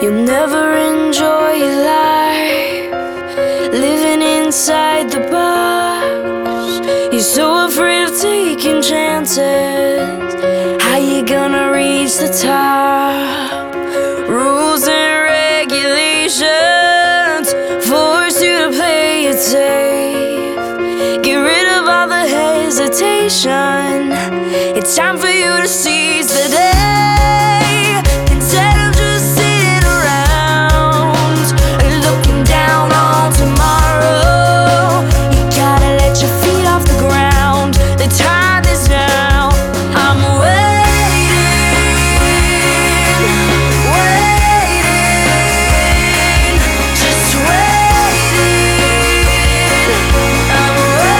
You'll never enjoy your life living inside the box. You're so afraid of taking chances. How you gonna reach the top? Rules and regulations force you to play it safe. Get rid of all the hesitation. It's time for you to seize the day. Instead of just sitting around and looking down on tomorrow, you gotta let your feet off the ground. The time is now. I'm waiting, just waiting. I'm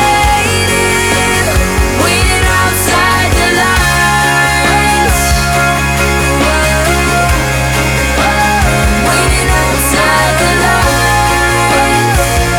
waiting outside the lines. Waiting outside the lines.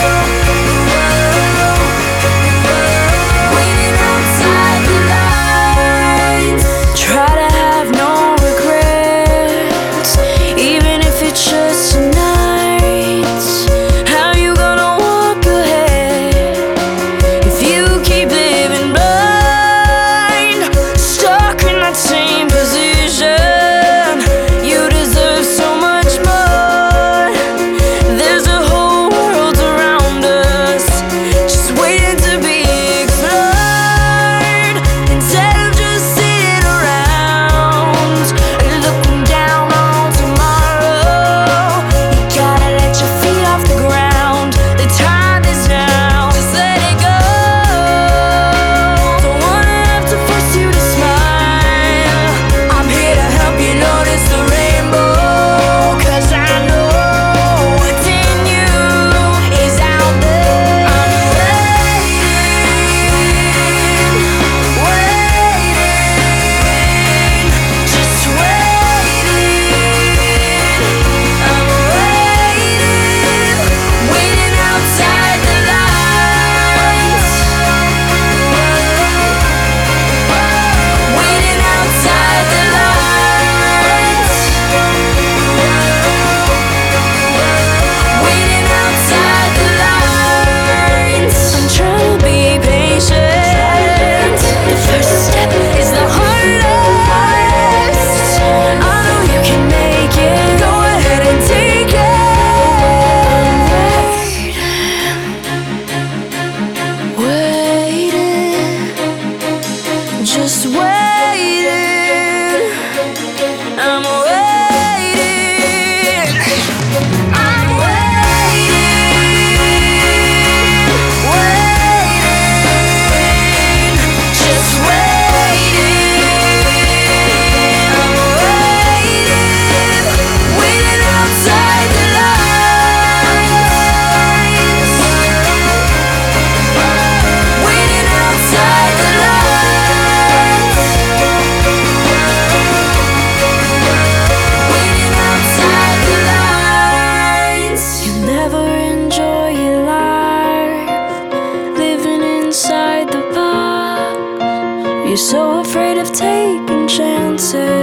Waiting outside the lines. Try to have no regrets, even if it's just tonight. How you gonna walk ahead if you keep living blind? Stuck in that same position. You deserve so much more. There's a whole world around us, just waiting to be explored. Instead of just sitting around and looking down on tomorrow, you gotta let your feet off the ground. The time is now. Just let it go. Don't wanna have to force you to smile. I'm here to help you notice the rainbow, 'cause I know what's in you is out there. I'm waiting, just waiting. I'm waiting outside the lines. Waiting outside the lines. Waiting outside the lines. I'm trying to be patient. The first step is the hardest. I know you can make it. Go ahead and take it. Waiting, just waiting. I'm waiting. I'm waiting, just waiting. I'm waiting outside the lines. Waiting outside the lines. Waiting outside the lines. You'll never enjoy your life living inside the box. You're so afraid of taking chances.